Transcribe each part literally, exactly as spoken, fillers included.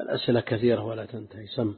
الأسئلة كثيرة ولا تنتهي. سم.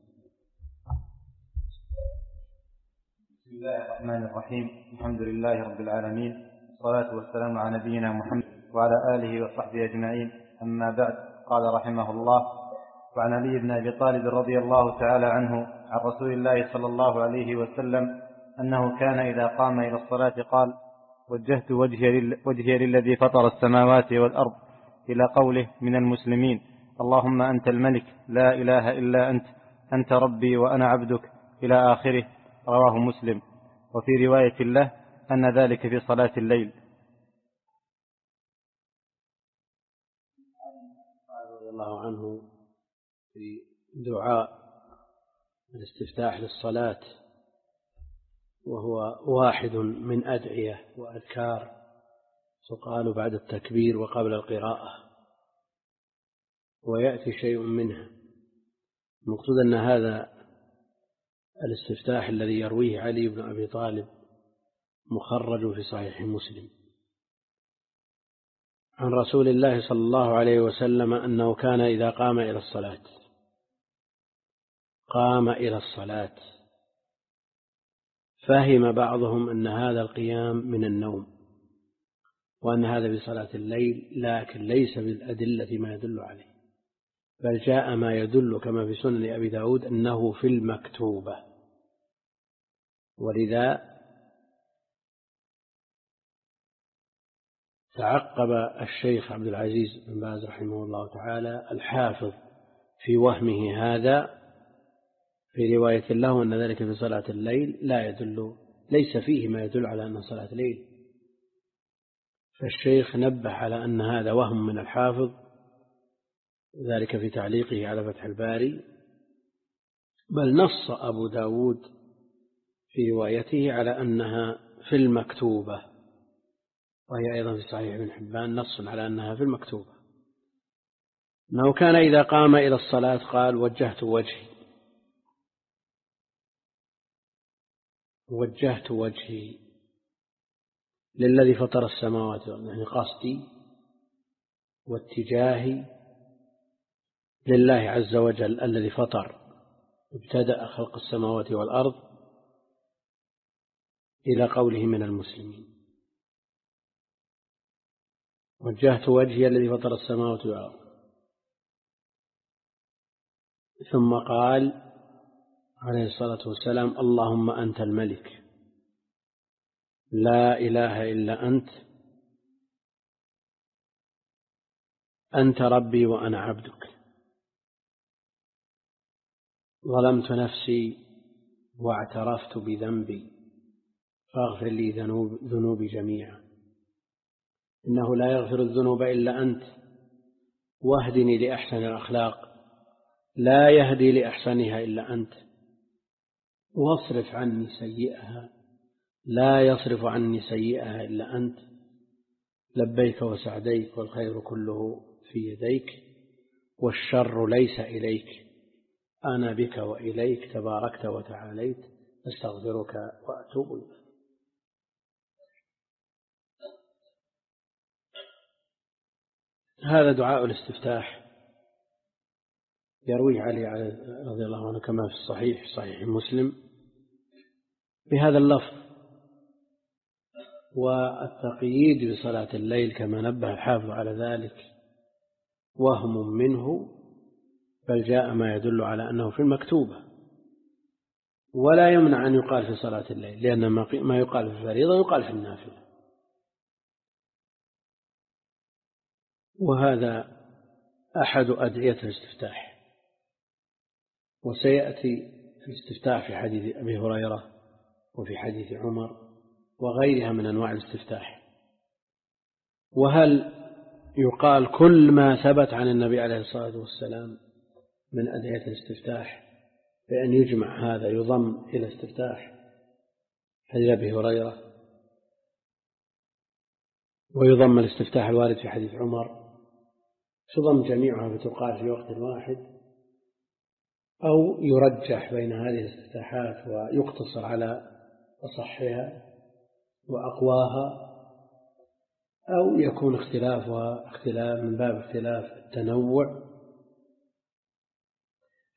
بسم الله الرحمن الرحيم. الحمد لله رب العالمين، والصلاة والسلام على نبينا محمد وعلى آله وصحبه أجمعين. أما بعد، قال رحمه الله: وعن علي بن أبي طالب رضي الله تعالى عنه عن رسول الله صلى الله عليه وسلم أنه كان إذا قام إلى الصلاة قال: وجهت وجهي للذي فطر السماوات والأرض، إلى قوله: من المسلمين، اللهم أنت الملك لا إله إلا أنت، أنت ربي وأنا عبدك، إلى آخره. رواه مسلم. وفي رواية له أن ذلك في صلاة الليل. رضي الله عنه في دعاء الاستفتاح للصلاة، وهو واحد من أدعية وأذكار تقال بعد التكبير وقبل القراءة، ويأتي شيء منها. المقصود أن هذا الاستفتاح الذي يرويه علي بن أبي طالب مخرج في صحيح مسلم عن رسول الله صلى الله عليه وسلم أنه كان إذا قام إلى الصلاة قام إلى الصلاة فهم بعضهم أن هذا القيام من النوم، وأن هذا بصلاة الليل، لكن ليس بالأدلة ما يدل عليه، بل جاء ما يدل كما في سنن أبي داود أنه في المكتوبة. ولذا تعقب الشيخ عبد العزيز بن باز رحمه الله تعالى الحافظ في وهمه هذا في رواية له أن ذلك في صلاة الليل لا يدل، ليس فيه ما يدل على أنه صلاة الليل. فالشيخ نبه على أن هذا وهم من الحافظ، ذلك في تعليقه على فتح الباري. بل نص أبو داود في روايته على أنها في المكتوبة، وهي أيضا في صحيح ابن حبان نص على أنها في المكتوبة، أنه كان إذا قام إلى الصلاة قال: وجهت وجهي وجهت وجهي للذي فطر السماوات والأرض، يعني قصدي واتجاهي لله عز وجل الذي فطر ابتدأ خلق السماوات والأرض، إلى قوله: من المسلمين. وجهت وجهي الذي فطر السماوات والأرض. ثم قال عليه الصلاة والسلام: اللهم أنت الملك لا إله إلا أنت، أنت ربي وأنا عبدك، ظلمت نفسي واعترفت بذنبي فاغفر لي ذنوب ذنوبي جميعا، إنه لا يغفر الذنوب إلا أنت، واهدني لأحسن الأخلاق لا يهدي لأحسنها إلا أنت، واصرف عني سيئها لا يصرف عني سيئها إلا أنت، لبيك وسعديك والخير كله في يديك والشر ليس إليك، أنا بك وإليك تباركت وتعاليت، أستغفرك وأتوب إليك. هذا دعاء الاستفتاح يرويه علي رضي الله عنه كما في الصحيح صحيح مسلم بهذا اللفظ. والتقييد بصلاة الليل كما نبه الحافظ على ذلك وهم منه، بل جاء ما يدل على أنه في المكتوبة، ولا يمنع أن يقال في صلاة الليل، لأن ما يقال في الفريضة يقال في النافلة. وهذا أحد أدعية الاستفتاح، وسيأتي في الاستفتاح في حديث أبي هريرة وفي حديث عمر وغيرها من أنواع الاستفتاح. وهل يقال كل ما ثبت عن النبي عليه الصلاة والسلام من أدعية الاستفتاح بأن يجمع هذا يضم إلى استفتاح حديث أبي هريرة، ويضم الاستفتاح الوارد في حديث عمر، تضم جميعها فتقال في وقت واحد، أو يرجح بين هذه الاستفتاحات ويقتصر على أصحها وأقواها، أو يكون اختلافها اختلاف من باب اختلاف التنوع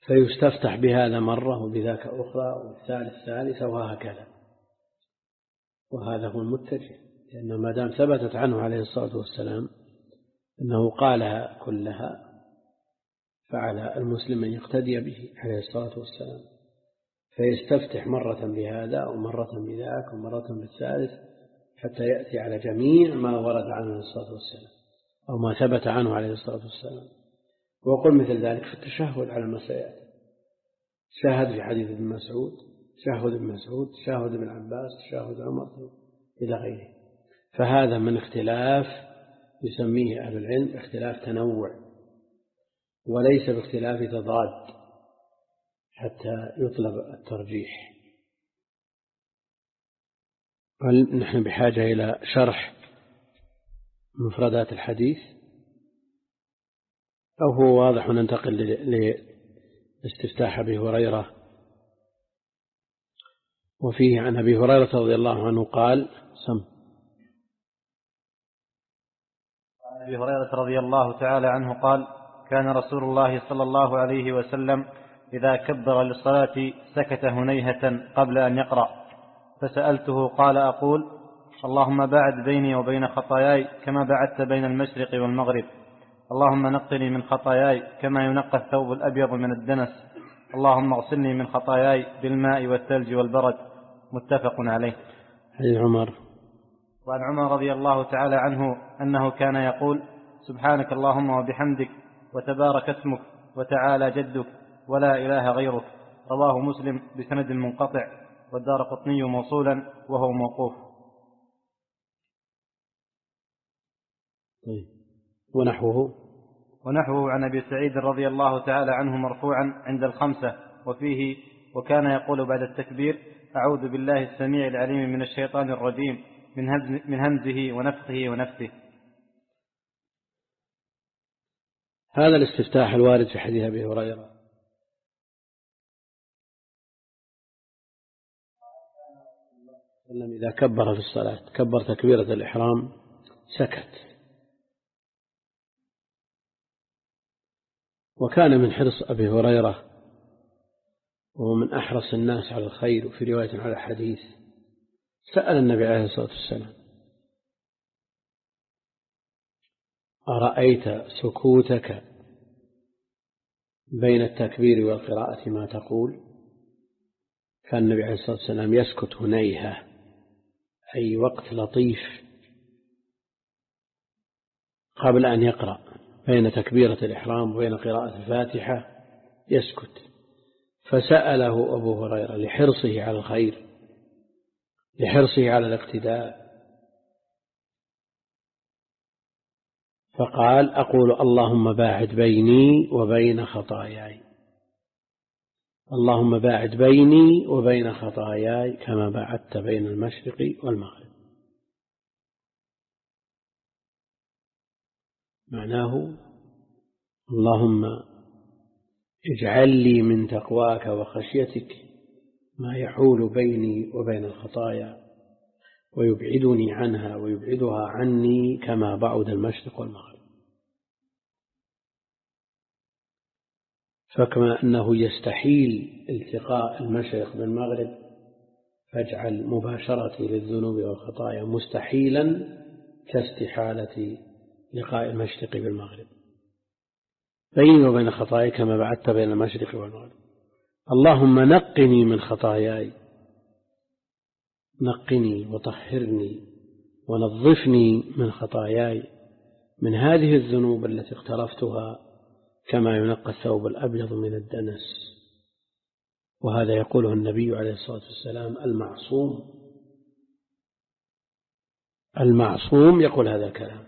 فيستفتح بهذا مرة وبذاك أخرى والثالث ثالثة وهكذا. وهذا هو المتجه، لأن ما دام ثبتت عنه عليه الصلاة والسلام أنه قالها كلها فعلى المسلم أن يقتدي به عليه الصلاة والسلام، فيستفتح مرة بهذا ومرة بذاك ومرة بالثالث حتى يأتي على جميع ما ورد عنه عليه الصلاة والسلام أو ما ثبت عنه عليه الصلاة والسلام. وقل مثل ذلك في التشهد على المسائل، شاهد في حديث ابن مسعود، تشهد ابن مسعود، تشهد ابن عباس، تشهد عمر إلى غيره. فهذا من اختلاف يسميه أهل العلم اختلاف تنوع، وليس باختلاف تضاد حتى يطلب الترجيح. هل نحن بحاجة إلى شرح مفردات الحديث أو هو واضح وننتقل لاستفتاح أبي هريرة؟ وفيه عن أبي هريرة رضي الله عنه قال سم عن أبي هريرة رضي الله تعالى عنه قال: كان رسول الله صلى الله عليه وسلم إذا كبر للصلاة سكت هنيهة قبل أن يقرأ، فسألته قال: أقول اللهم باعد بيني وبين خطاياي كما بعدت بين المشرق والمغرب، اللهم نقني من خطاياي كما ينقى الثوب الأبيض من الدنس، اللهم اغسلني من خطاياي بالماء والثلج والبرد. متفق عليه. حديث عمر. وعن عمر رضي الله تعالى عنه أنه كان يقول: سبحانك اللهم وبحمدك وتبارك اسمك وتعالى جدك ولا إله غيرك. رواه مسلم بسند منقطع، والدارقطني موصولا وهو موقوف. طيب. ونحوه ونحوه عن أبي سعيد رضي الله تعالى عنه مرفوعا عند الخمسة، وفيه: وكان يقول بعد التكبير: أعوذ بالله السميع العليم من الشيطان الرجيم من همزه ونفخه ونفثه. هذا الاستفتاح الوارد في حديث أبي هريرة إذا كبر في الصلاة كبر تكبيرة الإحرام سكت. وكان من حرص أبي هريرة وهو من أحرص الناس على الخير، وفي رواية على الحديث سأل النبي عليه الصلاة والسلام: أرأيت سكوتك بين التكبير والقراءة ما تقول؟ كان النبي عليه الصلاة والسلام يسكت هنيهة، أي وقت لطيف قبل أن يقرأ، بين تكبيرة الإحرام وبين قراءة الفاتحة يسكت. فسأله أبو هريرة لحرصه على الخير، لحرصه على الاقتداء، فقال: أقول اللهم باعد بيني وبين خطاياي، اللهم باعد بيني وبين خطاياي كما باعدت بين المشرق والمغرب. معناه: اللهم اجعل لي من تقواك وخشيتك ما يحول بيني وبين الخطايا ويبعدني عنها ويبعدها عني كما بعد المشرق والمغرب. فكما أنه يستحيل التقاء المشرق بالمغرب، فاجعل مباشرتي للذنوب والخطايا مستحيلا كاستحالة لقاء المشرق بالمغرب. بيني وبين خطاياي كما بعدت بين المشرق والمغرب. اللهم نقني من خطاياي، نقني وطهرني ونظفني من خطاياي، من هذه الذنوب التي اقترفتها كما ينقى الثوب الأبيض من الدنس. وهذا يقوله النبي عليه الصلاة والسلام المعصوم، المعصوم يقول هذا الكلام.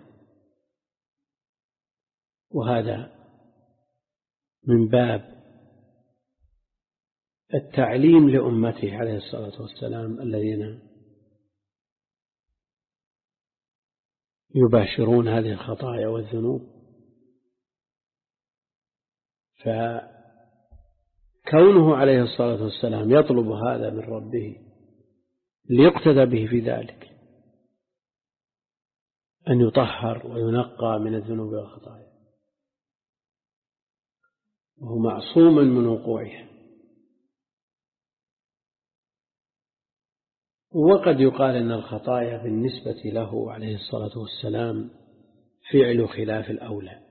وهذا من باب التعليم لأمته عليه الصلاة والسلام الذين يباشرون هذه الخطايا والذنوب. فكونه عليه الصلاة والسلام يطلب هذا من ربه ليقتدى به في ذلك، أن يطهر وينقى من الذنوب والخطايا. وهو معصوم من وقوعها. وقد يقال أن الخطايا بالنسبة له عليه الصلاة والسلام فعل خلاف الأولى،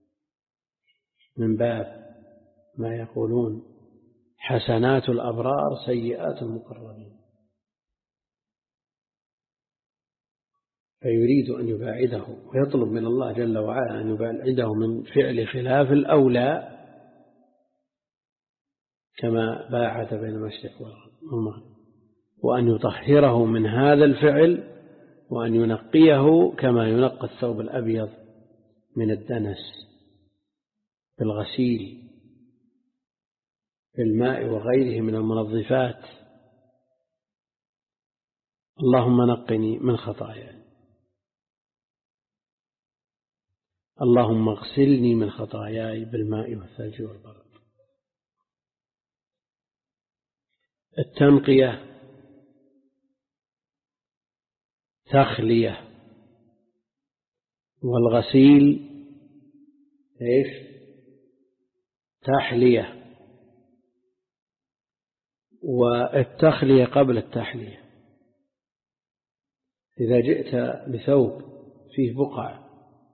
من باب ما يقولون حسنات الأبرار سيئات المقربين، فيريد أن يباعده ويطلب من الله جل وعلا أن يباعده من فعل خلاف الأولى، كما باعد بين المشرق والمغرب، وأن يطهره من هذا الفعل، وأن ينقيه كما ينقى الثوب الأبيض من الدنس بالغسيل بالماء وغيره من المنظفات. اللهم نقني من خطاياي، اللهم اغسلني من خطاياي بالماء والثلج والبرد. التنقية تخلية، والغسيل ايش؟ تحلية. والتخلية قبل التحلية، إذا جئت بثوب فيه بقع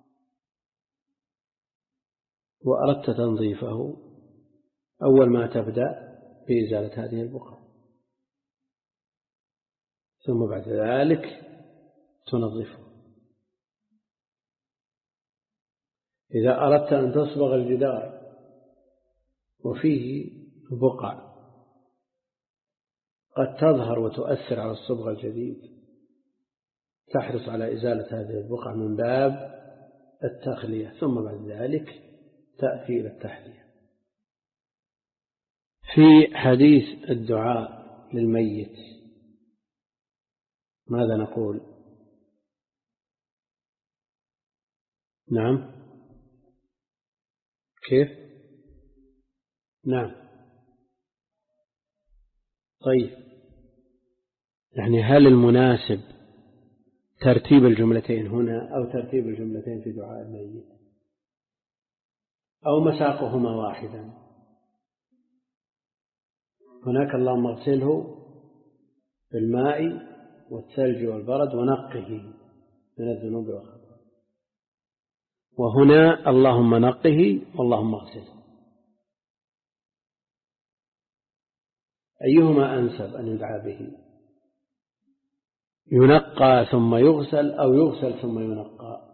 وأردت تنظيفه، أول ما تبدأ بإزالة هذه البقع، ثم بعد ذلك تنظفه. إذا أردت أن تصبغ الجدار وفيه بقع قد تظهر وتؤثر على الصبغة الجديد، تحرص على إزالة هذه البقع من باب التخلية، ثم بعد ذلك تأتي إلى التحلية. في حديث الدعاء للميت ماذا نقول؟ نعم، كيف؟ نعم، طيب، يعني هل المناسب ترتيب الجملتين هنا أو ترتيب الجملتين في دعاء الميت، أو مساقهما واحدا؟ هناك اللهم اغسله بالماء والثلج والبرد ونقه من الذنوب والخطايا، وهنا اللهم نقه واللهم اغسله. أيهما أنسب أن يدعى به؟ ينقى ثم يغسل أو يغسل ثم ينقى؟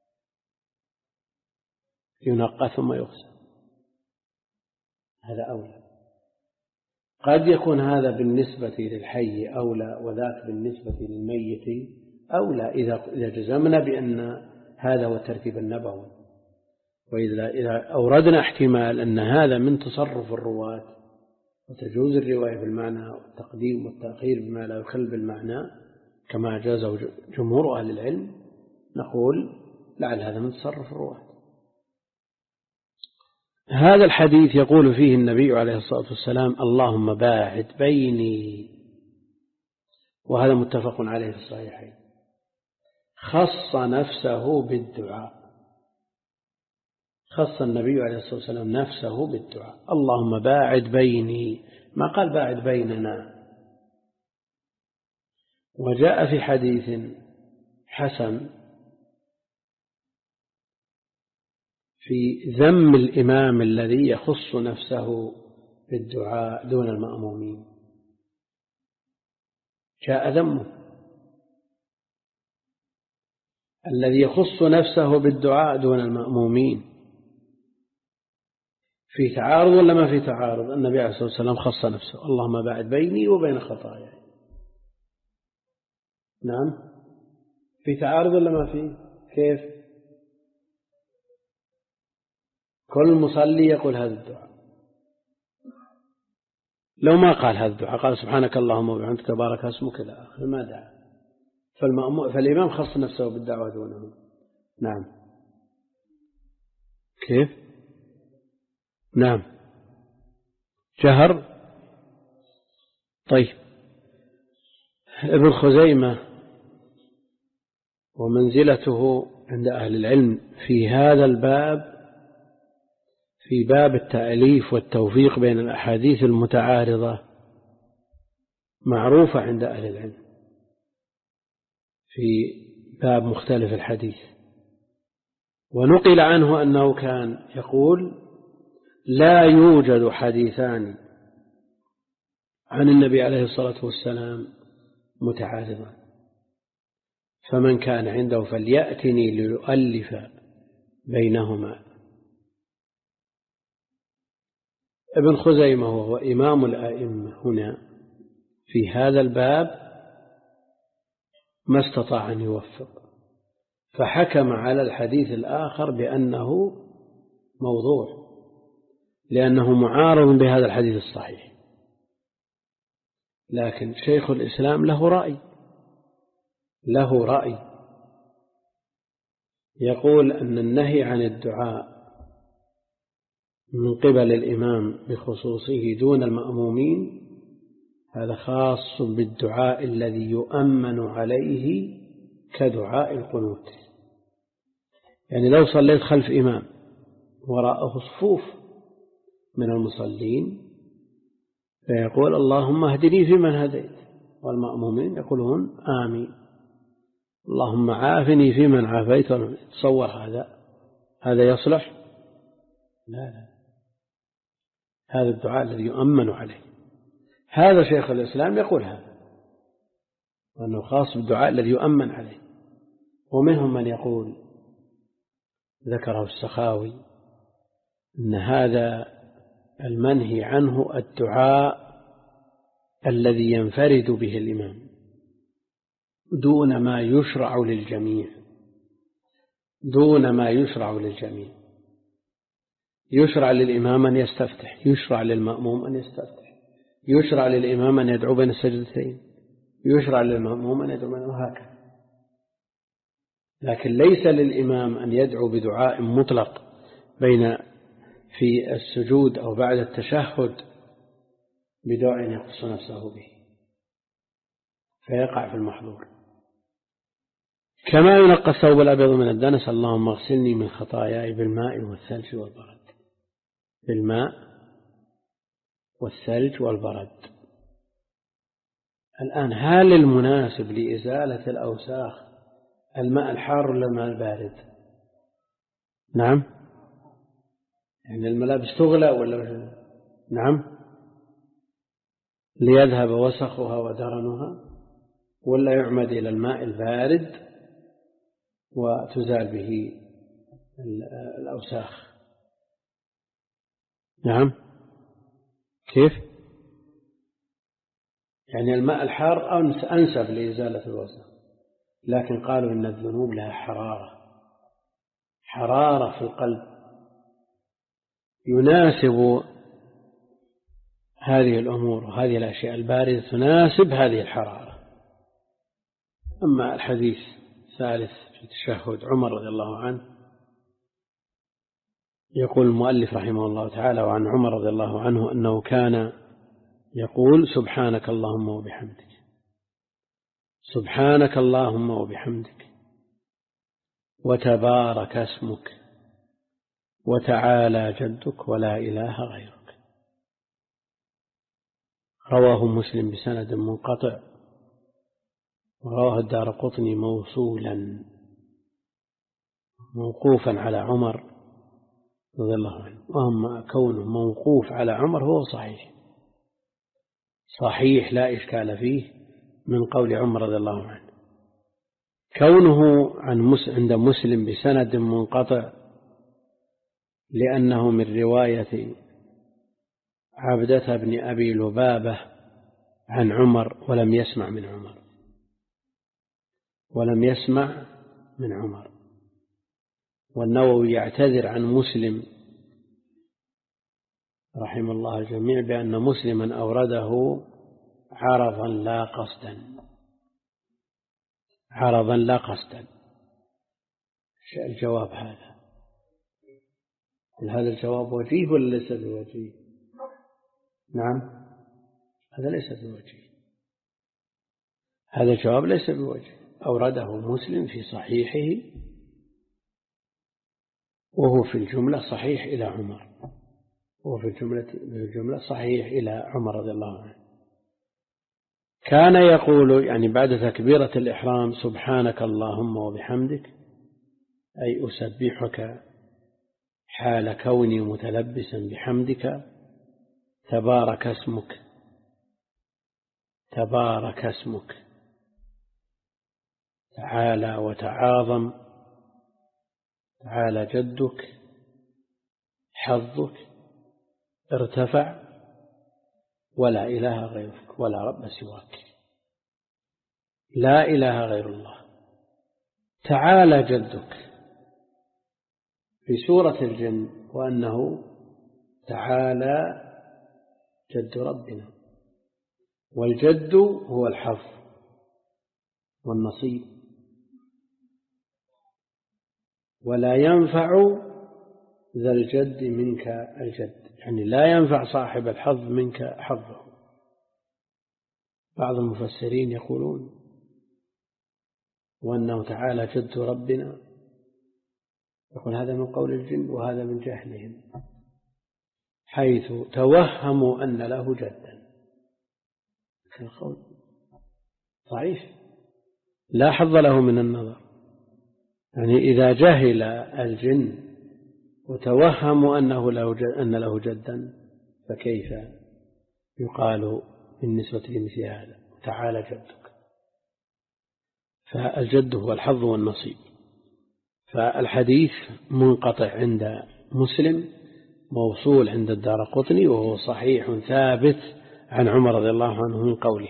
ينقى ثم يغسل، هذا أولى. قد يكون هذا بالنسبة للحي أولى وذاك بالنسبة للميت أولى، إذا جزمنا بأن هذا هو الترتيب النبوي. وإذا أوردنا احتمال أن هذا من تصرف الرواة وتجوز الرواية بالمعنى والتقديم والتأخير بما لا يخل بالمعنى كما جازه جمهور أهل العلم، نقول لعل هذا من تصرف الرواة. هذا الحديث يقول فيه النبي عليه الصلاة والسلام اللهم باعد بيني، وهذا متفق عليه في الصحيحين. خص نفسه بالدعاء، خص النبي عليه الصلاة والسلام نفسه بالدعاء، اللهم باعد بيني، ما قال باعد بيننا. وجاء في حديث حسن في ذم الإمام الذي يخص نفسه بالدعاء دون المأمومين، جاء ذمه الذي يخص نفسه بالدعاء دون المأمومين. في تعارض ولا ما في تعارض؟ النبي عليه الصلاة والسلام خص نفسه اللهم باعد بيني وبين خطاياي. نعم، في تعارض ولا ما في؟ كيف؟ كل مصلي يقول هذا الدعاء، لو ما قال هذا الدعاء قال سبحانك اللهم وبحمدك تبارك اسمك إلى آخره ما دعا، فالإمام خص نفسه بالدعوة دونه. نعم، كيف؟ نعم، جهر. طيب، ابن خزيمة ومنزلته عند أهل العلم في هذا الباب في باب التأليف والتوفيق بين الأحاديث المتعارضة معروفة عند أهل العلم في باب مختلف الحديث. ونقل عنه أنه كان يقول: لا يوجد حديثان عن النبي عليه الصلاة والسلام متعارضان، فمن كان عنده فليأتني ليؤلف بينهما. ابن خزيمة وهو إمام الأئمة هنا في هذا الباب ما استطاع أن يوفق، فحكم على الحديث الآخر بأنه موضوع لأنه معارض بهذا الحديث الصحيح. لكن شيخ الإسلام له رأي له رأي يقول أن النهي عن الدعاء من قبل الإمام بخصوصه دون المأمومين هذا خاص بالدعاء الذي يؤمن عليه كدعاء القنوت. يعني لو صليت خلف إمام وراءه صفوف من المصلين فيقول: اللهم اهدني فيمن هديت، والمأمومين يقولون: آمين. اللهم عافني فيمن عافيت. تصور هذا هذا يصلح؟ لا لا، هذا الدعاء الذي يؤمن عليه. هذا شيخ الإسلام يقول هذا وأنه خاص بالدعاء الذي يؤمن عليه. ومنهم من يقول، ذكره السخاوي، أن هذا المنهي عنه الدعاء الذي ينفرد به الإمام دون ما يشرع للجميع دون ما يشرع للجميع يشرع للإمام أن يستفتح، يشرع للمأموم أن يستفتح، يشرع للإمام أن يدعو بين السجدتين، يشرع للمأموم أن يدعو بين، وهكذا. لكن ليس للإمام أن يدعو بدعاء مطلق بين في السجود أو بعد التشهد بدعاء يخص نفسه به فيقع في المحظور. كما ينقى الثوب الأبيض من الدنس: اللهم اغسلني من خطاياي بالماء والثلج والبرد. بالماء والثلج والبرد. الآن هل المناسب لإزالة الأوساخ الماء الحار ولا الماء البارد؟ نعم، يعني الملابس تغلى ولا؟ نعم، ليذهب وسخها ودرنها، ولا يعمد إلى الماء البارد وتزال به الأوساخ؟ نعم، كيف؟ يعني الماء الحار أنسب لإزالة الوسخ، لكن قالوا إن الذنوب لها حرارة حرارة في القلب يناسب هذه الأمور وهذه الأشياء الباردة تناسب هذه الحرارة. أما الحديث الثالث في تشهد عمر رضي الله عنه، يقول المؤلف رحمه الله تعالى: وعن عمر رضي الله عنه أنه كان يقول: سبحانك اللهم وبحمدك، سبحانك اللهم وبحمدك، وتبارك اسمك، وتعالى جدك، ولا إله غيرك. رواه مسلم بسند منقطع، ورواه الدارقطني موصولا موقوفا على عمر رضي الله عنه. وأما كونه موقوف على عمر هو صحيح صحيح لا إشكال فيه من قول عمر رضي الله عنه. كونه عن عند مسلم بسند منقطع لأنه من رواية عبدة بن أبي لبابة عن عمر ولم يسمع من عمر ولم يسمع من عمر والنووي يعتذر عن مسلم رحمه الله الجميع بأن مسلما أورده عرضا لا قصدا عرضا لا قصدا. الجواب هذا هذا الجواب وجيه ولا ليس بوجيه؟ نعم، هذا ليس بوجيه، هذا الجواب ليس بوجيه. أورده مسلم في صحيحه وهو في الجملة صحيح إلى عمر، وفي الجملة, الجملة صحيح إلى عمر رضي الله عنه. كان يقول يعني بعد تكبيرة الإحرام سبحانك اللهم وبحمدك، أي أسبحك حال كوني متلبسا بحمدك، تبارك اسمك تبارك اسمك تعالى وتعاظم، تعالى جدك، حظك، ارتفع، ولا إله غيرك ولا رب سواك، لا إله غير الله. تعالى جدك في سورة الجن، وأنه تعالى جد ربنا، والجد هو الحظ والنصيب، ولا ينفع ذا الجد منك الجد، يعني لا ينفع صاحب الحظ منك حظه. بعض المفسرين يقولون وأنه تعالى جد ربنا، يقول هذا من قول الجن وهذا من جهلهم، حيث توهموا أن له جدا. القول ضعيف لا حظ له من النظر، يعني إذا جهل الجن وتوهموا أنه له جد أن له جدا، فكيف يقال بالنسبة لمثل هذا تعالى جدك؟ فالجد هو الحظ والنصيب. فالحديث منقطع عند مسلم، موصول عند الدارقطني، وهو صحيح ثابت عن عمر رضي الله عنه من قوله.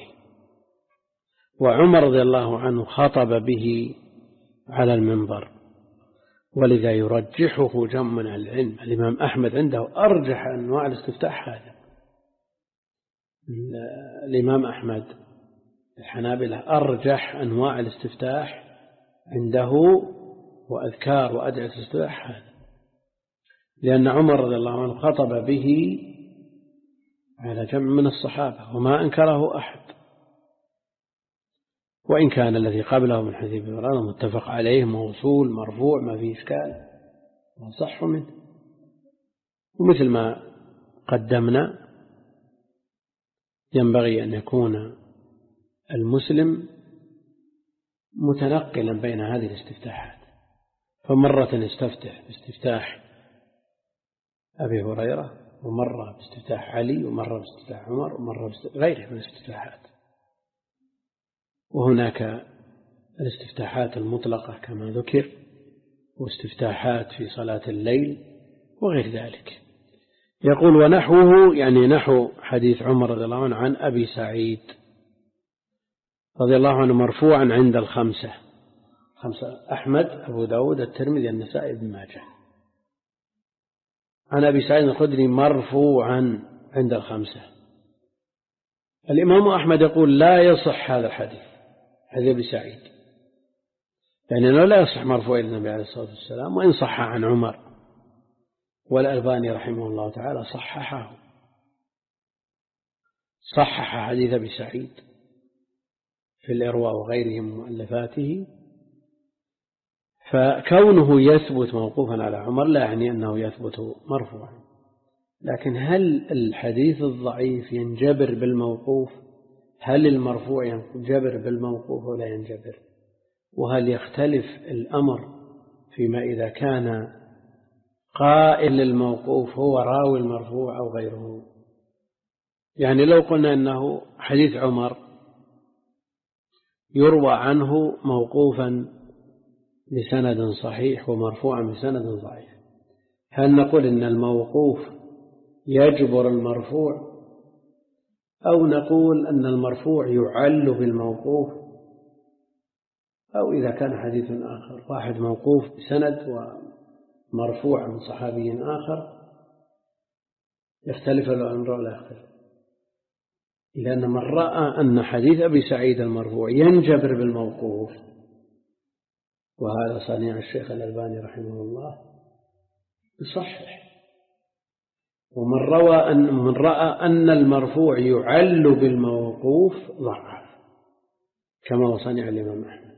وعمر رضي الله عنه خطب به على المنبر، ولذا يرجحه جمع من العلم. الإمام أحمد عنده أرجح أنواع الاستفتاح هذا. الإمام أحمد الحنابلة أرجح أنواع الاستفتاح عنده وأذكار وأدعية الاستفتاح هذا، لأن عمر رضي الله عنه خطب به على جمع من الصحابة وما أنكره أحد، وإن كان الذي قبله من حديث ابن هريرة متفق عليه موصول مرفوع ما فيه إشكال وصح منه. ومثل ما قدمنا ينبغي أن يكون المسلم متنقلا بين هذه الاستفتاحات، فمرة يستفتح باستفتاح أبي هريرة، ومرة باستفتاح علي، ومرة باستفتاح عمر، ومرة غيره من الاستفتاحات. وهناك الاستفتاحات المطلقة كما ذكر، واستفتاحات في صلاة الليل وغير ذلك. يقول ونحوه يعني نحو حديث عمر رضي الله عنه عن أبي سعيد رضي الله عنه مرفوعا عند الخمسة، خمسة أحمد أبو داود الترمذي النسائي بن ماجه، عن أبي سعيد الخدري مرفوعا عند الخمسة. الإمام أحمد يقول لا يصح هذا الحديث، حديث أبي سعيد، يعني لا يصح مرفوع إلى النبي عليه الصلاة والسلام، وإن صح عن عمر، والألباني رحمه الله تعالى صححه، صحح حديث أبي سعيد في الإرواء وغيره من مؤلفاته. فكونه يثبت موقوفا على عمر لا يعني أنه يثبت مرفوعا، لكن هل الحديث الضعيف ينجبر بالموقوف؟ هل المرفوع ينجبر بالموقوف ولا ينجبر؟ وهل يختلف الأمر فيما إذا كان قائل الموقوف هو راوي المرفوع أو غيره؟ يعني لو قلنا أنه حديث عمر يروى عنه موقوفا بسند صحيح ومرفوعا بسند ضعيف، هل نقول إن الموقوف يجبر المرفوع، أو نقول أن المرفوع يعل بالموقوف؟ أو إذا كان حديث آخر واحد موقوف بسند ومرفوع من صحابي آخر يختلف الأمر ولا يختلف؟ لأن من رأى أن حديث أبي سعيد المرفوع ينجبر بالموقوف، وهذا صنيع الشيخ الألباني رحمه الله، يصحح. ومن روى أن من رأى أن المرفوع يعل بالموقوف ضعف، كما وصنع الإمام أحمد.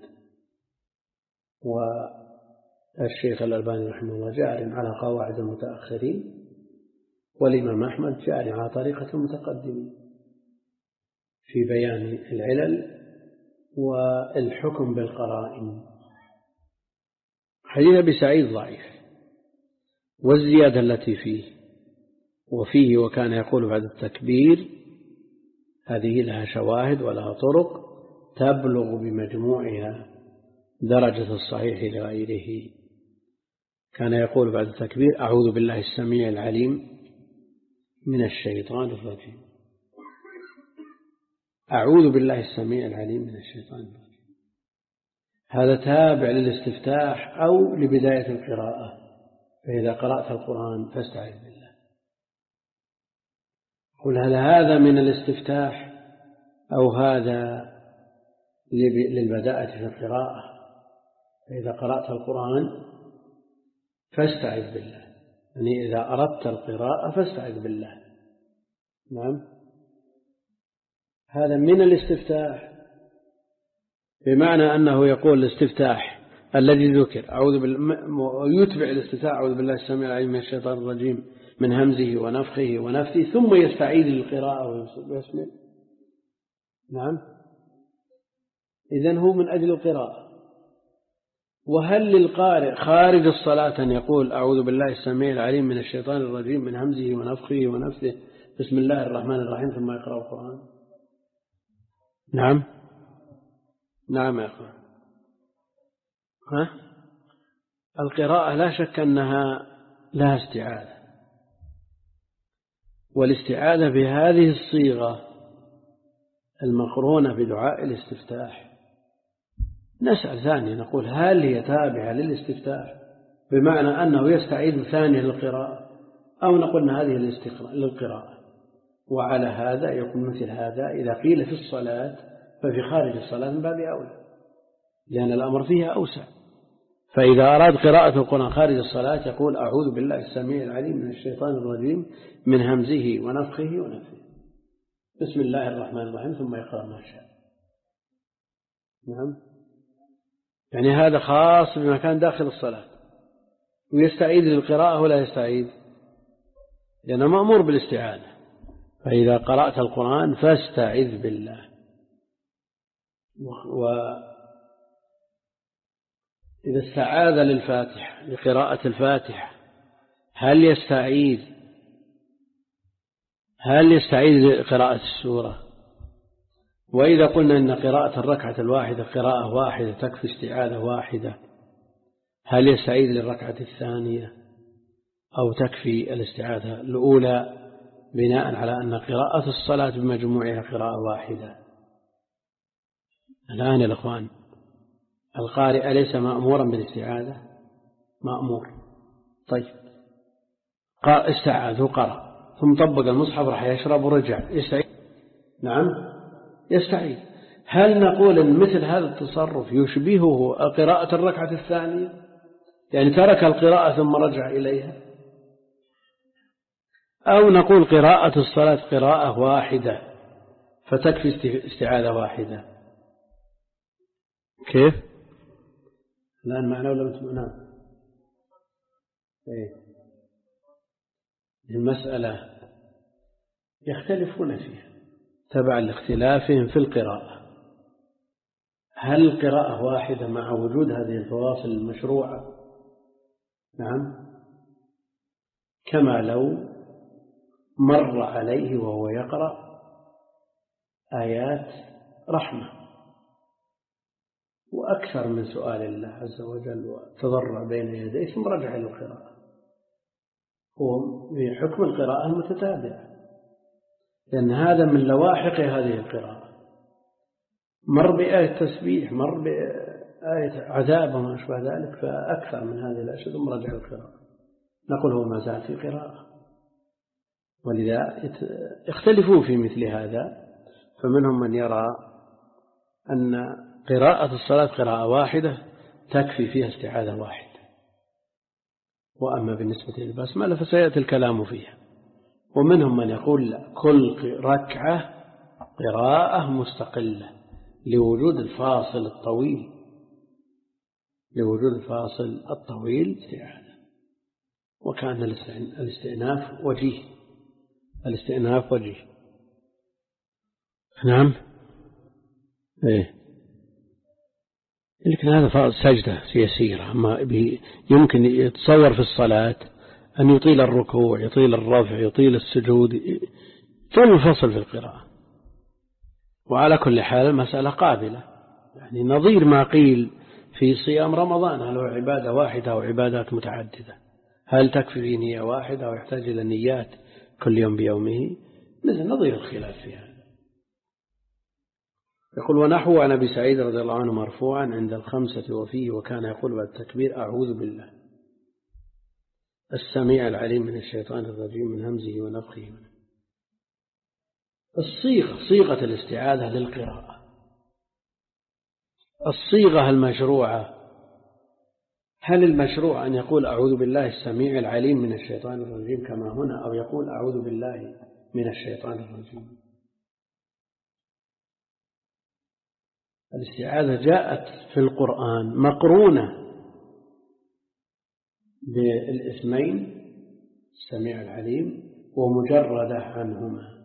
والشيخ الألباني رحمه الله جار على قواعد المتأخرين، والإمام أحمد جاء على طريقة المتقدمين في بيان العلل والحكم بالقرائن. حديث أبي سعيد ضعيف، والزيادة التي فيه وفيه وكان يقول بعد التكبير هذه لها شواهد ولها طرق تبلغ بمجموعها درجة الصحيح لغيره. كان يقول بعد التكبير أعوذ بالله السميع العليم من الشيطان الرجيم، أعوذ بالله السميع العليم من الشيطان الرجيم. هذا تابع للاستفتاح أو لبداية القراءة، فإذا قرأت القرآن فاستعذ بالله. قل هل هذا من الاستفتاح أو هذا للبداءة في القراءة؟ فإذا قرأت القرآن فاستعذ بالله، يعني إذا أردت القراءة فاستعذ بالله. نعم، هذا من الاستفتاح، بمعنى أنه يقول الاستفتاح الذي ذكر أعوذ بالله، ويتبع الاستفتاح أعوذ بالله السميع العليم من الشيطان الرجيم من همزه ونفخه ونفثه، ثم يستعيد للقراءة ويسمع. نعم، إذن هو من أجل القراءة. وهل للقارئ خارج الصلاة أن يقول أعوذ بالله السميع العليم من الشيطان الرجيم من همزه ونفخه ونفثه بسم الله الرحمن الرحيم ثم يقرأ القرآن؟ نعم نعم يا أخوان. ها؟ القراءة لا شك أنها لها استعاذة، والاستعاذة بهذه الصيغة المقرونة بدعاء الاستفتاح. نسأل ثانيا نقول هل هي تابعة للاستفتاح بمعنى أنه يستعيد ثانية للقراءة، أو نقول أن هذه للقراءة؟ وعلى هذا يكون مثل هذا إذا قيل في الصلاة ففي خارج الصلاة من باب أولى، لأن الأمر فيها أوسع. فإذا أراد قراءة القرآن خارج الصلاة يقول أعوذ بالله السميع العليم من الشيطان الرجيم من همزه ونفخه ونفثه بسم الله الرحمن الرحيم ثم يقرأ ما شاء. نعم، يعني هذا خاص بما كان داخل الصلاة. ويستعيد للقراءة ولا يستعيد؟ لأنه مأمور بالاستعانة. فإذا قرأت القرآن فاستعذ بالله. وإذا استعاذ للفاتحة لقراءة الفاتحة هل يستعيد هل يستعيد لقراءة السورة؟ وإذا قلنا أن قراءة الركعة الواحدة قراءة واحدة تكفي استعاذة واحدة، هل يستعيد للركعة الثانية أو تكفي الاستعاذة الأولى بناء على أن قراءة الصلاة بمجموعها قراءة واحدة؟ الآن يا الأخوان القارئ أليس مأمورا بالاستعاذة؟ مأمور. طيب استعاذ وقرأ ثم طبق المصحف راح يشرب ورجع يستعيد؟ نعم يستعيد. هل نقول أن مثل هذا التصرف يشبهه قراءة الركعة الثانية، يعني ترك القراءة ثم رجع إليها، أو نقول قراءة الصلاة قراءة واحدة فتكفي استعاذة واحدة؟ كيف؟ الآن معنى ولا متمنى؟ إيه؟ المسألة يختلفون فيها تبع لاختلافهم في القراءة. هل القراءة واحدة مع وجود هذه الفواصل المشروعة؟ نعم، كما لو مر عليه وهو يقرأ آيات رحمة وأكثر من سؤال الله عز وجل وتضرع بين يديه ثم رجع إلى القراءة، هو في حكم القراءة المتتابعة، لأن هذا من لواحق هذه القراءة. مر بآية تسبيح، مر بآية عذاب وما أشبه ذلك، فأكثر من هذه الأشياء ثم رجع القراءة، نقول هو ما زال في قراءة. ولذا يختلفون في مثل هذا، فمنهم من يرى أن قراءة الصلاة قراءة واحدة تكفي فيها استعاذة واحدة، وأما بالنسبة للبسملة فسيأتي الكلام فيها. ومنهم من يقول لا، كل ركعة قراءة مستقلة لوجود الفاصل الطويل لوجود الفاصل الطويل استعاذة، وكان الاستئناف وجيه الاستئناف وجيه. نعم. إيه. لكن هذا فرض سجدة يسيرة، ما يمكن يتصور في الصلاة أن يطيل الركوع، يطيل الرفع، يطيل السجود، طول الفصل في القراءة. وعلى كل حال المسألة قابلة، يعني نظير ما قيل في صيام رمضان، هل هو عبادة واحدة أو عبادات متعددة؟ هل تكفي نية واحدة أو يحتاج إلى نيات كل يوم بيومه؟ مثل نظير الخلاف في هذا. يقول ونحو عن أبي سعيد رضي الله عنه مرفوعا عند الخمسة وفيه وكان يقول بعد التكبير أعوذ بالله السميع العليم من الشيطان الرجيم من همزه ونفخه. الصيغة صيغة الاستعاذة للقراءة، الصيغة المشروعة، هل المشروع أن يقول أعوذ بالله السميع العليم من الشيطان الرجيم كما هنا، أو يقول أعوذ بالله من الشيطان الرجيم؟ الاستعاذة جاءت في القرآن مقرونة بالاسمين السميع العليم ومجردة عنهما.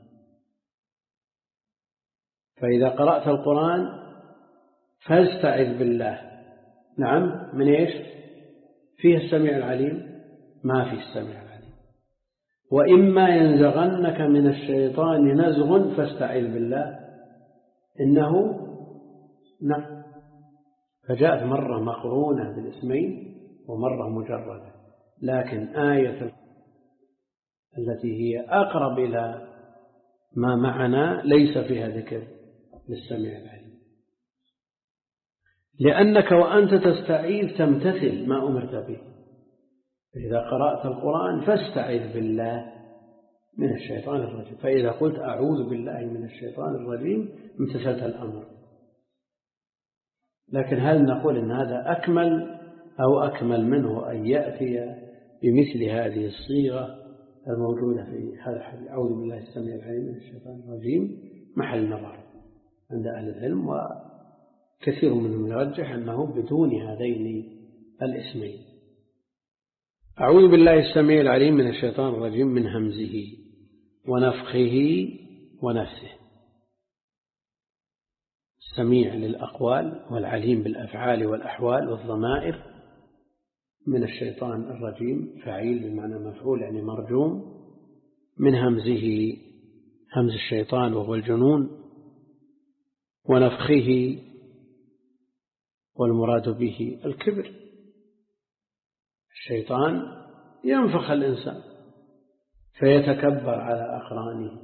فإذا قرأت القرآن فاستعذ بالله، نعم، من إيش؟ فيه السميع العليم؟ ما فيه السميع العليم. وإما ينزغنك من الشيطان نزغ فاستعذ بالله إنه نعم. فجاءت مرة مقرونة بالاسمين ومرة مجردة، لكن آية التي هي أقرب إلى ما معنا ليس فيها ذكر للسميع العليم، لأنك وأنت تستعيذ تمتثل ما أمرت به. إذا قرأت القرآن فاستعذ بالله من الشيطان الرجيم، فإذا قلت أعوذ بالله من الشيطان الرجيم امتثلت الأمر. لكن هل نقول إن هذا أكمل أو أكمل منه أن يأتي بمثل هذه الصيغة الموجودة في هذا الحديث أعوذ بالله السميع العليم من الشيطان الرجيم؟ محل نظر عند أهل العلم، وكثير منهم يرجح أنه بدون هذين الاسمين. أعوذ بالله السميع العليم من الشيطان الرجيم من همزه ونفخه ونفسه. السميع للأقوال والعليم بالأفعال والأحوال والضمائر، من الشيطان الرجيم فعيل بمعنى مفعول يعني مرجوم، من همزه همز الشيطان وهو الجنون، ونفخه والمراد به الكبر. الشيطان ينفخ الإنسان فيتكبر على أقرانه،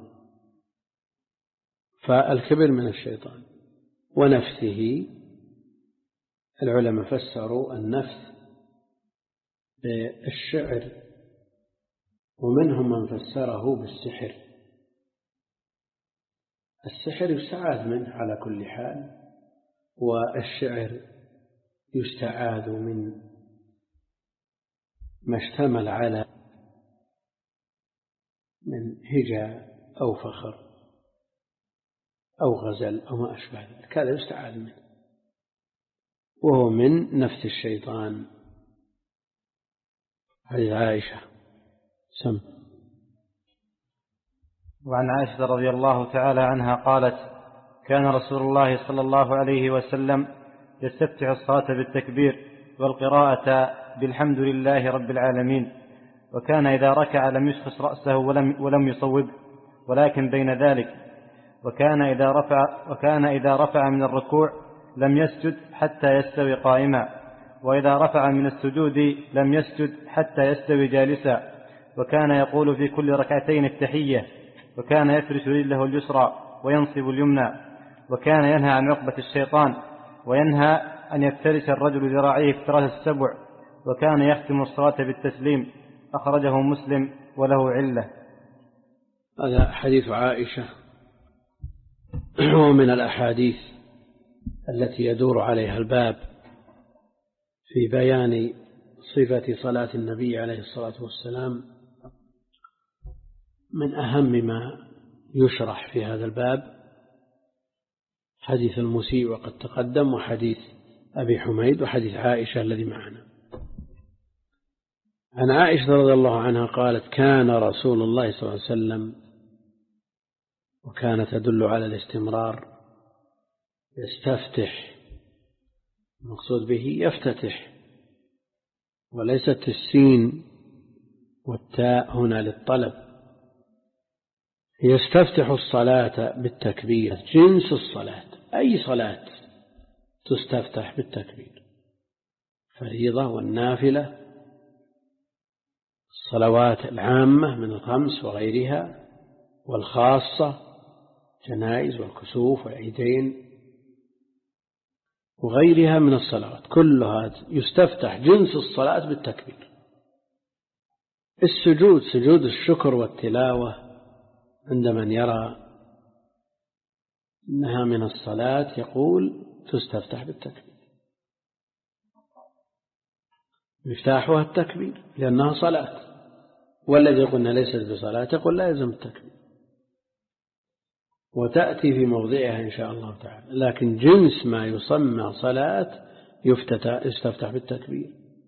فالكبر من الشيطان. ونفسه العلماء فسروا النفس بالشعر، ومنهم من فسره بالسحر. السحر يستعاذ منه على كل حال، والشعر يستعاذ من ما اشتمل على من هجاء أو فخر أو غزل أو ما أشبه ذلك، هذا يستعاذ منه، وهو من نفس الشيطان. هذه عائشة سم. وعن عائشة رضي الله تعالى عنها قالت: كان رسول الله صلى الله عليه وسلم يستفتح الصلاة بالتكبير والقراءة بالحمد لله رب العالمين، وكان إذا ركع لم يشخص رأسه ولم, ولم يصوب، ولكن بين ذلك، وكان إذا رفع, وكان إذا رفع من الركوع لم يسجد حتى يستوي قائما، وإذا رفع من السجود لم يسجد حتى يستوي جالسا، وكان يقول في كل ركعتين التحية، وكان يفرش رجله اليسرى وينصب اليمنى، وكان ينهى عن عقبة الشيطان، وينهى أن يفترش الرجل ذراعيه افتراس السبع، وكان يختم الصلاة بالتسليم. أخرجه مسلم وله علة. هذا حديث عائشة، ومن الأحاديث التي يدور عليها الباب في بيان صفة صلاة النبي عليه الصلاة والسلام. من أهم ما يشرح في هذا الباب حديث المسيء وقد تقدم، وحديث أبي حميد، وحديث عائشة الذي معنا. عن عائشة رضي الله عنها قالت: كان رسول الله صلى الله عليه وسلم وكانت تدل على الاستمرار. يستفتح المقصود به يفتتح، وليست السين والتاء هنا للطلب. يستفتح الصلاة بالتكبير، جنس الصلاة، أي صلاة تستفتح بالتكبير، فريضة والنافلة، الصلوات العامة من الخمس وغيرها، والخاصة جنائز والكسوف والعيدين وغيرها من الصلوات، كلها يستفتح جنس الصلاة بالتكبير. السجود، سجود الشكر والتلاوة، عند من يرى أنها من الصلاة يقول تستفتح بالتكبير، مفتاحها التكبير لأنها صلاة. والذي قلنا ليست بصلاة يقول لا يلزم التكبير، وتأتي في موضعها إن شاء الله تعالى. لكن جنس ما يسمى صلاة يستفتح بالتكبير.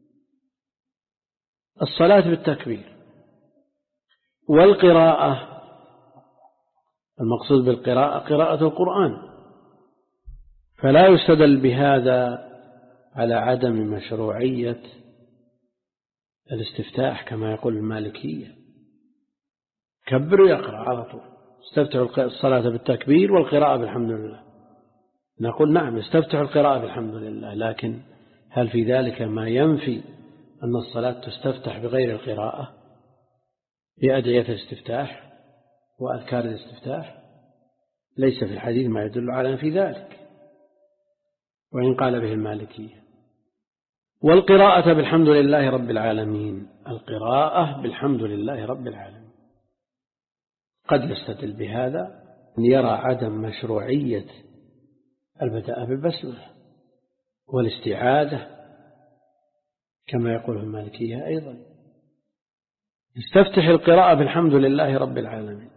الصلاة بالتكبير. والقراءة، المقصود بالقراءة قراءة القرآن، فلا يستدل بهذا على عدم مشروعية الاستفتاح كما يقول المالكية. كبر ويقرأ على طول، استفتح الصلاة بالتكبير والقراءة بالحمد لله. نقول نعم استفتح القراءة بالحمد لله، لكن هل في ذلك ما ينفي أن الصلاة تستفتح بغير القراءة بأدعية الاستفتاح وأذكار الاستفتاح؟ ليس في الحديث ما يدل على في ذلك، وإن قال به المالكية. والقراءة بالحمد لله رب العالمين، القراءة بالحمد لله رب العالمين. قد يستدل بهذا أن يرى عدم مشروعية البدء بالبسملة والاستعاذة كما يقول المالكية أيضا. يستفتح القراءة بالحمد لله رب العالمين،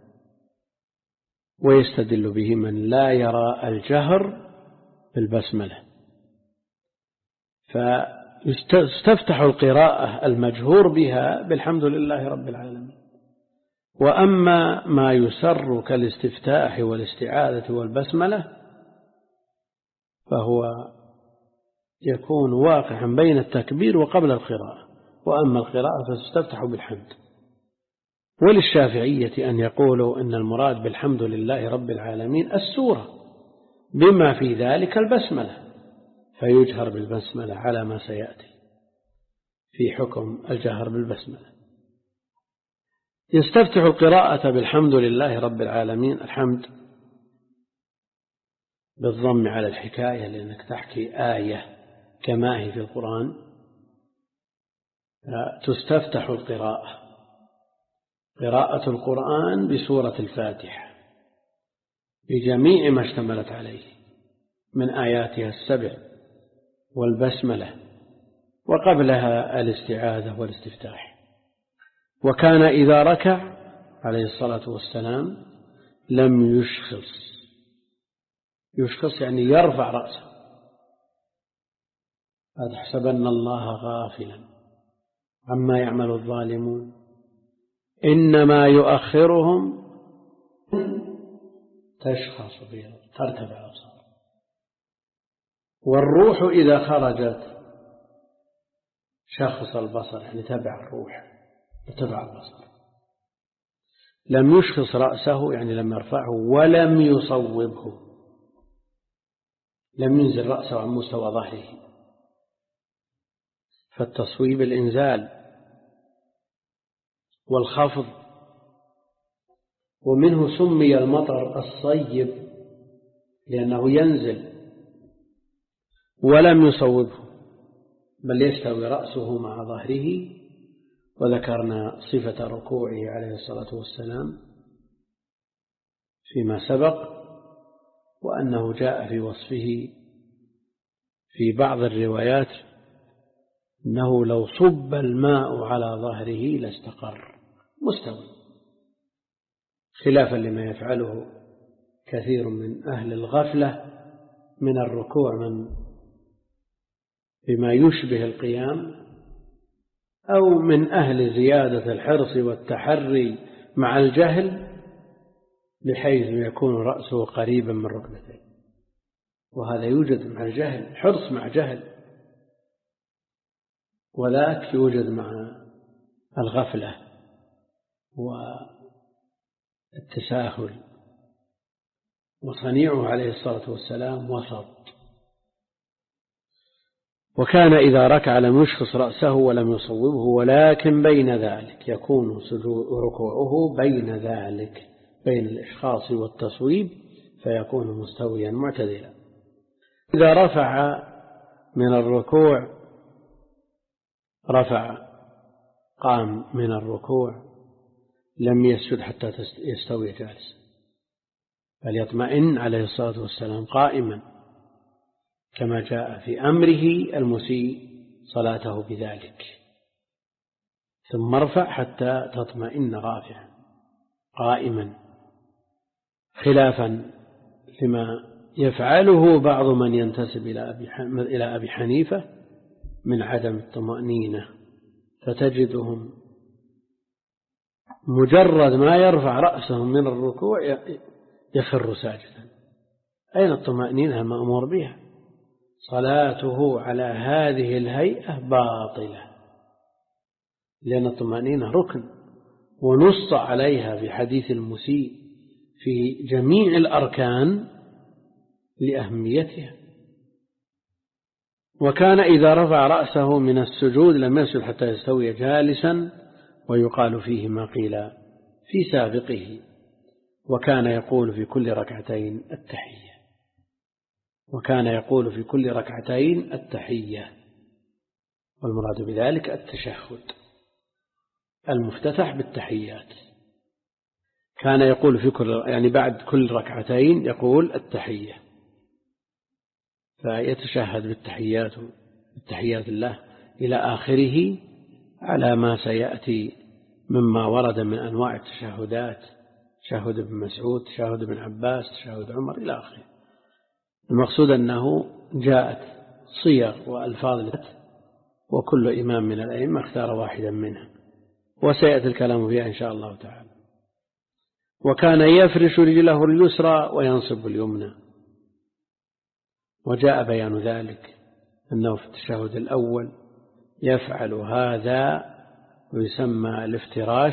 ويستدل به من لا يرى الجهر بالبسملة، فيستفتح القراءة المجهور بها بالحمد لله رب العالمين. وأما ما يسر كالاستفتاح والاستعاذة والبسملة فهو يكون واقعا بين التكبير وقبل القراءة، وأما القراءة فتستفتح بالحمد. وللشافعية أن يقولوا إن المراد بالحمد لله رب العالمين السورة بما في ذلك البسملة، فيجهر بالبسملة على ما سيأتي في حكم الجهر بالبسملة. يستفتح القراءة بالحمد لله رب العالمين، الحمد بالضم على الحكاية لأنك تحكي آية كما هي في القرآن. تستفتح القراءة، قراءة القرآن بسورة الفاتحة بجميع ما اشتملت عليه من آياتها السبع والبسملة، وقبلها الاستعاذة والاستفتاح. وكان إذا ركع عليه الصلاة والسلام لم يشخص، يشخص يعني يرفع رأسه، لا تحسبن الله غافلا عما يعمل الظالمون إنما يؤخرهم تشخص بها ترتفع الأبصار. والروح إذا خرجت شخص البصر، يعني تبع الروح وتبع البصر. لم يشخص رأسه يعني لم يرفعه، ولم يصوبه، لم ينزل رأسه عن مستوى ظهره. فالتصويب الإنزال والخفض، ومنه سمي المطر الصيب لأنه ينزل ولم يصوبه بل يستوي رأسه مع ظهره. وذكرنا صفة ركوعه عليه الصلاة والسلام فيما سبق، وأنه جاء في وصفه في بعض الروايات أنه لو صب الماء على ظهره لاستقر مستوي، خلافا لما يفعله كثير من أهل الغفلة من الركوع من بما يشبه القيام، أو من أهل زيادة الحرص والتحري مع الجهل بحيث يكون رأسه قريبا من ركبتيه، وهذا يوجد مع الجهل، حرص مع جهل، وذاك يوجد مع الغفلة والتساهل. وصنيعه عليه الصلاة والسلام وسط. وكان إذا ركع لم يشخص رأسه ولم يصوبه، ولكن بين ذلك يكون سجود ركوعه بين ذلك، بين الإشخاص والتصويب، فيكون مستويا معتدلا. إذا رفع من الركوع رفع قام من الركوع لم يسجد حتى يستوي جالسا، بل يطمئن عليه الصلاة والسلام قائما، كما جاء في أمره المسيء صلاته بذلك. ثم ارفع حتى تطمئن رافعا قائما، خلافا لما يفعله بعض من ينتسب إلى أبي حنيفة من عدم الطمأنينة، فتجدهم مجرد ما يرفع رأسهم من الركوع يخر ساجدا. أين الطمأنينة المأمور بها؟ صلاته على هذه الهيئة باطلة، لأن الطمأنينة ركن، ونص عليها في حديث المسيء في جميع الأركان لأهميتها. وكان إذا رفع رأسه من السجود لم يسجد حتى يستوي جالسا، ويقال فيه ما قيل في سابقه. وكان يقول في كل ركعتين التحية وكان يقول في كل ركعتين التحية والمراد بذلك التشهد المفتتح بالتحيات. كان يقول في كل يعني بعد كل ركعتين يقول التحية، فيتشهد بالتحيات بالتحيات الله إلى آخره، على ما سيأتي مما ورد من أنواع التشهدات، تشهد ابن مسعود، تشهد ابن عباس، تشهد عمر إلى آخره. المقصود أنه جاءت صيغ وألفاظ، وكل إمام من الأئمة اختار واحدا منها، وسيأتي الكلام فيها إن شاء الله تعالى. وكان يفرش رجله اليسرى وينصب اليمنى، وجاء بيان ذلك أنه في التشهد الأول يفعل هذا ويسمى الافتراش،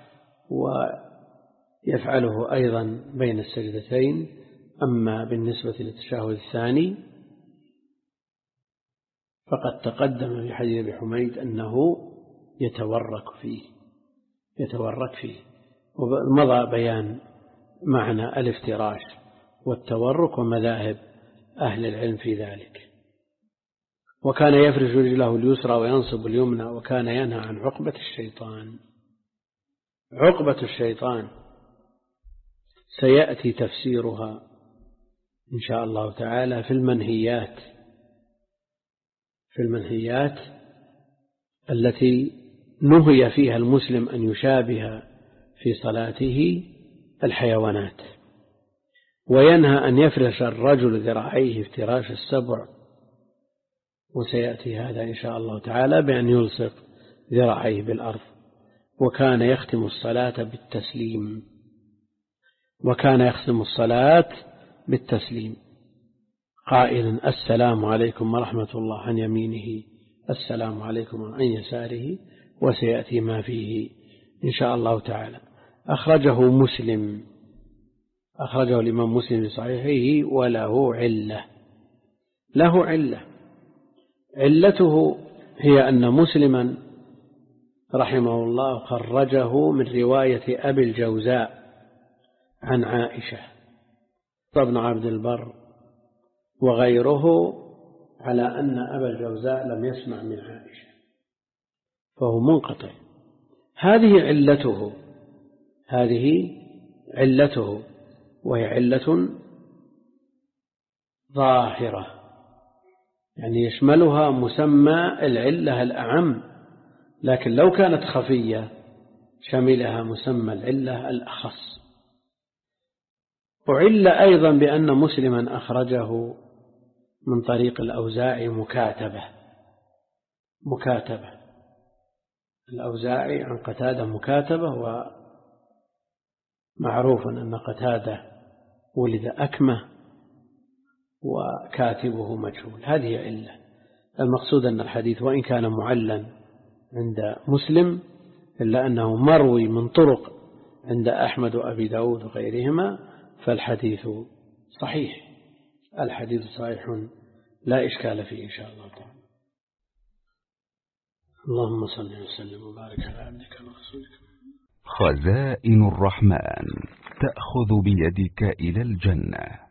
ويفعله أيضا بين السجدتين. أما بالنسبة للتشهد الثاني فقد تقدم في حديث أبي حميد أنه يتورك فيه يتورك فيه ومضى بيان معنى الافتراش والتورك ومذاهب أهل العلم في ذلك. وكان يفرش رجله اليسرى وينصب اليمنى، وكان ينهى عن عقبة الشيطان. عقبة الشيطان سيأتي تفسيرها إن شاء الله تعالى في المنهيات في المنهيات التي نهي فيها المسلم أن يشابه في صلاته الحيوانات. وينهى أن يفرش الرجل ذراعيه افتراش السبع، وسيأتي هذا إن شاء الله تعالى بأن يلصق ذراعيه بالأرض. وكان يختم الصلاة بالتسليم وكان يختم الصلاة بالتسليم قائلا السلام عليكم ورحمة الله عن يمينه، السلام عليكم عن يساره، وسيأتي ما فيه إن شاء الله تعالى. أخرجه مسلم أخرجه الإمام مسلم في صحيحه، وله علة له علة علته هي أن مسلما رحمه الله خرجه من رواية أبي الجوزاء عن عائشة، ابن عبد البر وغيره، على أن أبا الجوزاء لم يسمع من عائشة، فهو منقطع. هذه علته هذه علته وهي علة ظاهرة، يعني يشملها مسمى العلة الأعم، لكن لو كانت خفية شملها مسمى العلة الأخص. وعل أيضا بأن مسلما أخرجه من طريق الأوزاعي مكاتبة مكاتبة الأوزاعي عن قتادة مكاتبة، معروف أن قتادة ولد أكمة وكاتبه مجهول، هذه علة. المقصود أن الحديث وإن كان معلا عند مسلم إلا أنه مروي من طرق عند أحمد وأبي داود وغيرهما، فالحديث صحيح، الحديث صحيح لا إشكال فيه إن شاء الله تعالى. اللهم صل وسلم وبارك على عبدك ورسولك. خزائن الرحمن تأخذ بيدك إلى الجنة.